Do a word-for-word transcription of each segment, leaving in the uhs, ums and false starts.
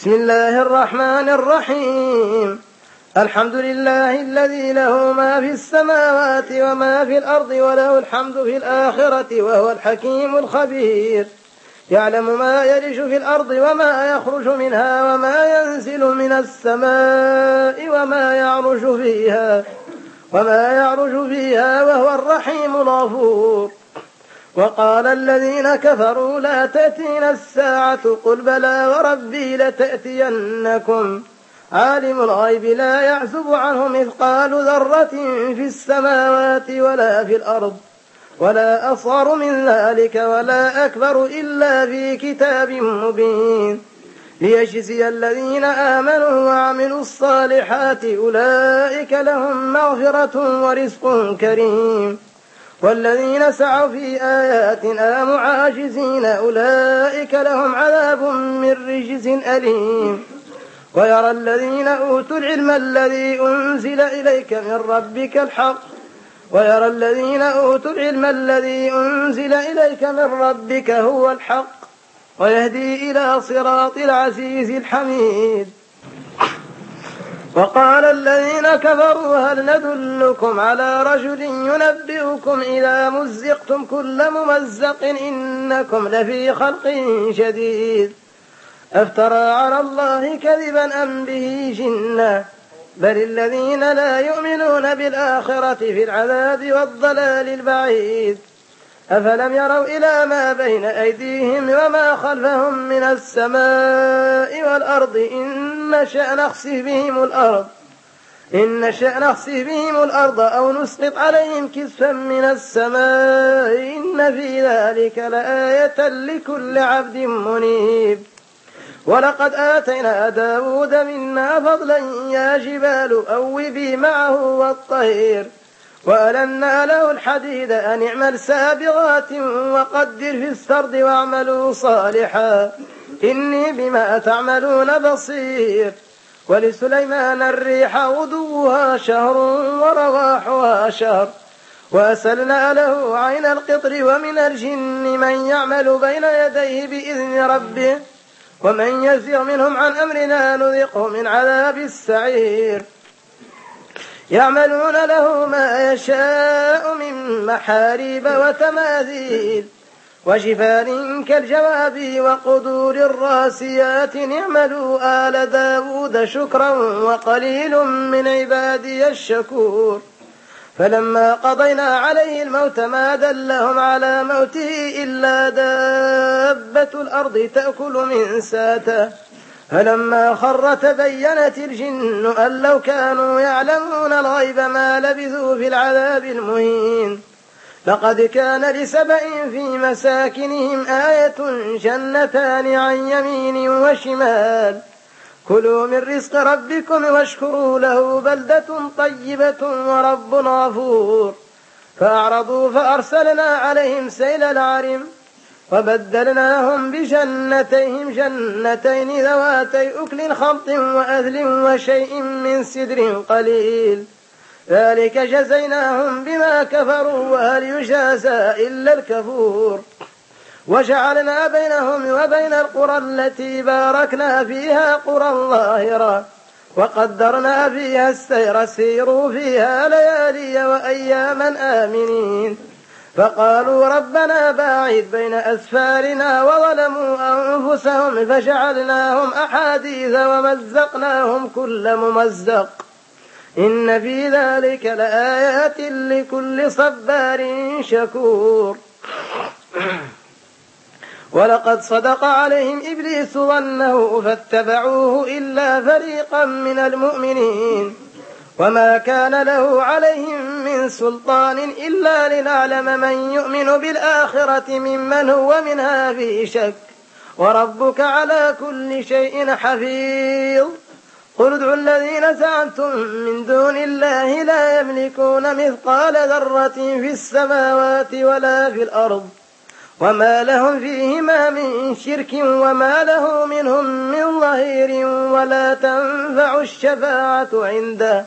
بسم الله الرحمن الرحيم. الحمد لله الذي له ما في السماوات وما في الأرض وله الحمد في الآخرة وهو الحكيم الخبير. يعلم ما يلج في الأرض وما يخرج منها وما ينزل من السماء وما يعرج فيها وما يعرج فيها وهو الرحيم الغفور. وقال الذين كفروا لا تأتينا الساعة قل بلى وربي لتأتينكم عالم الغيب لا يعزب عنه مثقال ذرة في السماوات ولا في الأرض ولا أصغر من ذلك ولا أكبر إلا في كتاب مبين ليجزي الذين آمنوا وعملوا الصالحات أولئك لهم مغفرة ورزق كريم. والذين سعوا في آياتنا معاجزين أولئك لهم عذاب من رجز أليم. ويرى الذين أوتوا العلم الذي أنزل إليك من ربك الحق ويرى الذين أوتوا العلم الذي أنزل إليك من ربك هو الحق ويهدي إلى صراط العزيز الحميد. وقال الذين كفروا هل ندلكم على رجل ينبئكم إذا مزقتم كل ممزق إنكم لفي خلق شديد أفترى على الله كذبا أم به جنة بل الذين لا يؤمنون بالآخرة في العذاب والضلال البعيد. أفلم يروا إلى ما بين أيديهم وما خلفهم من السماء والأرض إن نشأ نخسف بهم الأرض إن نشأ نخسف بهم الأرض أو نسقط عليهم كسفا من السماء إن في ذلك لآية لكل عبد منيب. ولقد آتينا داود منا فضلا يا جبال أوبي معه والطير وألنا له الحديد أن اعمل سابغات وقدر في السرد واعملوا صالحا إني بما تعملون بصير. ولسليمان الريح غدوها شهر ورواحها شهر وأسلنا له عين القطر ومن الجن من يعمل بين يديه بإذن ربه ومن يزغ منهم عن أمرنا نذقه من عذاب السعير. يعملون له ما يشاء من محاريب وتماثيل وجفان كالجواب وقدور الراسيات اعملوا آل داود شكرا وقليل من عبادي الشكور. فلما قضينا عليه الموت ما دلهم على موته إلا دابة الأرض تأكل من ساته فلما خر تبينت الجن أن لو كانوا يعلمون الغيب ما لبثوا في العذاب المهين. لقد كان لسبأ في مساكنهم آية جنتان عن يمين وشمال كلوا من رزق ربكم واشكروا له بلدة طيبة ورب غفور. فأعرضوا فأرسلنا عليهم سيل العرم وبدلناهم بجنتيهم جنتين ذواتي أكل خمط وأثل وشيء من سدر قليل ذلك جزيناهم بما كفروا وهل يجازى إلا الكفور. وجعلنا بينهم وبين القرى التي باركنا فيها قرى ظاهرة وقدرنا فيها السير سيروا فيها ليالي وأياما آمنين. فقالوا ربنا باعد بين أسفارنا وظلموا أنفسهم فجعلناهم أحاديث ومزقناهم كل ممزق إن في ذلك لآيات لكل صبار شكور. ولقد صدق عليهم إبليس ظنه فاتبعوه إلا فريقا من المؤمنين وما كان له عليهم من سلطان إلا لنعلم من يؤمن بالآخرة ممن هو منها في شك وربك على كل شيء حفيظ. قل ادعوا الذين زعمتم من دون الله لا يملكون مثقال ذرة في السماوات ولا في الأرض وما لهم فيهما من شرك وما له منهم من ظهير ولا تنفع الشفاعة عنده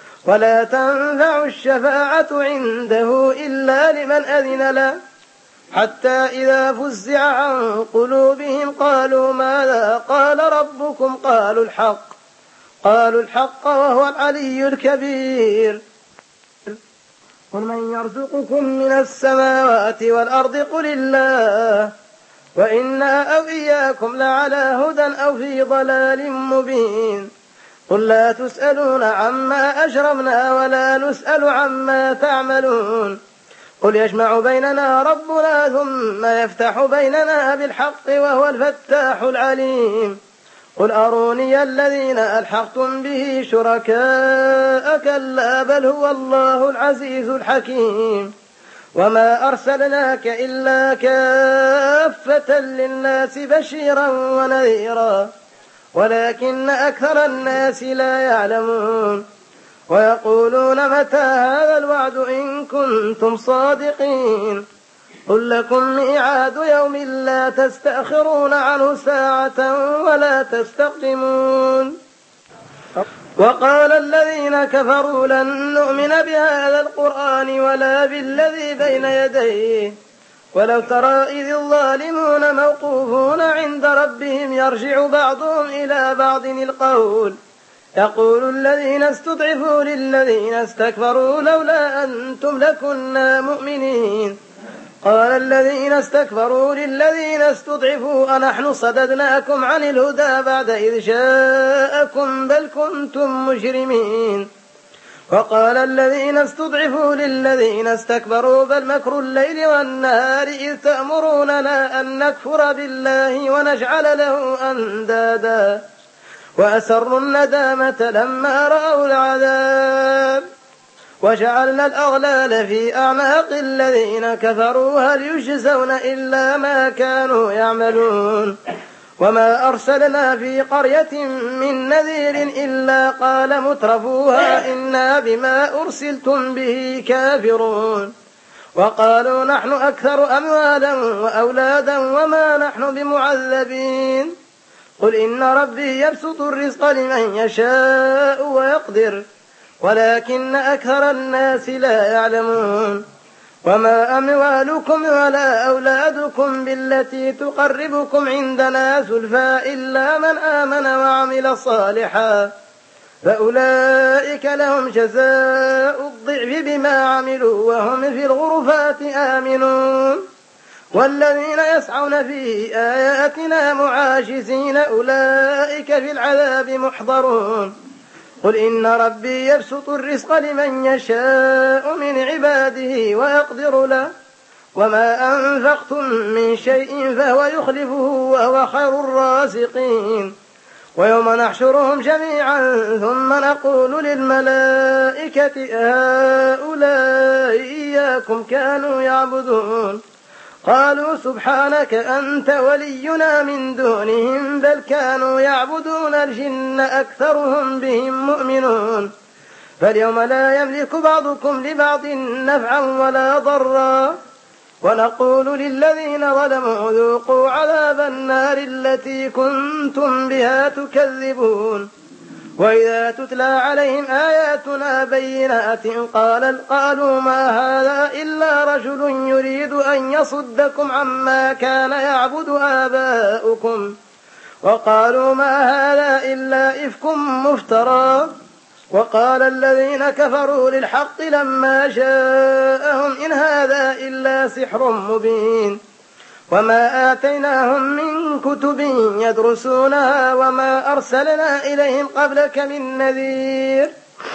ولا تنفع الشفاعة عنده إلا لمن أذن له حتى إذا فزع عن قلوبهم قالوا ماذا قال ربكم قالوا الحق قالوا الحق وهو العلي الكبير. قل من يرزقكم من السماوات والأرض قل الله وإنا أو إياكم لعلى هدى أو في ضلال مبين. قل لا تسألون عما أجرمنا ولا نسأل عما تعملون. قل يجمع بيننا ربنا ثم يفتح بيننا بالحق وهو الفتاح العليم. قل أروني الذين ألحقتم به شركاء كلا بل هو الله العزيز الحكيم. وما أرسلناك إلا كافة للناس بشيرا ونذيرا ولكن أكثر الناس لا يعلمون. ويقولون متى هذا الوعد إن كنتم صادقين. قل لكم ميعاد يوم لا تستأخرون عنه ساعة ولا تستقدمون. وقال الذين كفروا لن نؤمن بهذا القرآن ولا بالذي بين يديه ولو ترى إذ الظالمون موقوفون عند ربهم يرجع بعضهم إلى بعض القول يقول الذين استضعفوا للذين استكبروا لولا أنتم لكنا مؤمنين. قال الذين استكبروا للذين استضعفوا أنحن صددناكم عن الهدى بعد إذ جاءكم بل كنتم مجرمين. وقال الذين استضعفوا للذين استكبروا بل مكر الليل والنهار إذ تأمروننا أن نكفر بالله ونجعل له أندادا وأسروا الندامة لما رأوا العذاب وجعلنا الأغلال في أعناق الذين كفروا هل يجزون إلا ما كانوا يعملون. وما أرسلنا في قرية من نذير إلا قال مترفوها إنا بما أرسلتم به كافرون. وقالوا نحن أكثر أموالا وأولادا وما نحن بمعذبين. قل إن ربي يبسط الرزق لمن يشاء ويقدر ولكن أكثر الناس لا يعلمون. وما أموالكم ولا أولادكم بالتي تقربكم عندنا زلفى إلا من آمن وعمل صالحا فأولئك لهم جزاء الضعف بما عملوا وهم في الغرفات آمنون. والذين يسعون في آياتنا معاجزين أولئك في العذاب محضرون. قل إن ربي يبسط الرزق لمن يشاء من عباده ويقدر له وما أنفقتم من شيء فهو يخلفه وهو خير الرازقين. ويوم نحشرهم جميعا ثم نقول للملائكة هؤلاء إياكم كانوا يعبدون قالوا سبحانك أنت ولينا من دونهم بل كانوا يعبدون الجن أكثرهم بهم مؤمنون. فاليوم لا يملك بعضكم لبعض نفعا ولا ضرا ونقول للذين ظلموا ذوقوا عذاب النار التي كنتم بها تكذبون. وإذا تتلى عليهم آياتنا بينات قال قالوا ما هذا إلا رجل يريد أن يصدكم عما كان يعبد آباؤكم وقالوا ما هذا إلا إفك مفترى. وقال الذين كفروا للحق لما جاءهم إن هذا إلا سحر مبين. وما آتيناهم من كتب يدرسونها وما أرسلنا إليهم قبلك من نذير.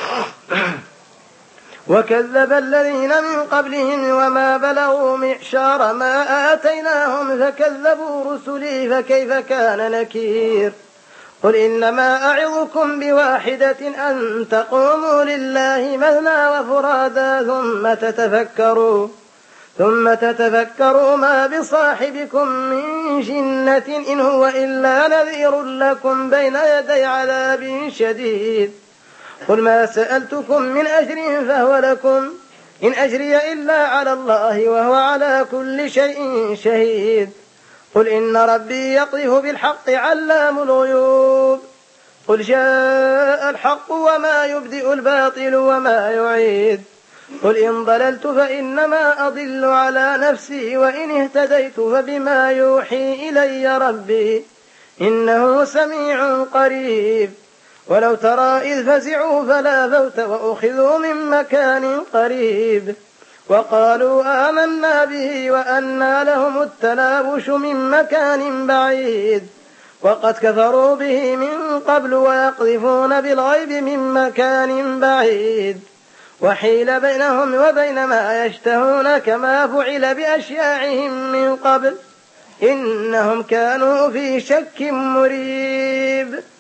وكذب الذين من قبلهم وما بلغوا معشار ما آتيناهم فكذبوا رسلي فكيف كان نكير. قل إنما أعظكم بواحدة أن تقوموا لله مثنى وفرادا ثم تتفكروا ثم تتفكروا ما بصاحبكم من جنة إن هو إلا نذير لكم بين يدي عذاب شديد. قل ما سألتكم من أجر فهو لكم إن أجري إلا على الله وهو على كل شيء شهيد. قل إن ربي يقذف بالحق علام الغيوب. قل جاء الحق وما يبدئ الباطل وما يعيد. قل إن ضللت فإنما أضل على نفسي وإن اهتديت فبما يوحي إلي ربي إنه سميع قريب ولو ترى إذ فزعوا فلا فوت وأخذوا من مكان قريب وقالوا آمنا به وأنى لهم التناوش من مكان بعيد وقد كفروا به من قبل ويقذفون بالغيب من مكان بعيد وحيل بينهم وبين ما يشتهون كما فعل بأشياعهم من قبل إنهم كانوا في شك مريب.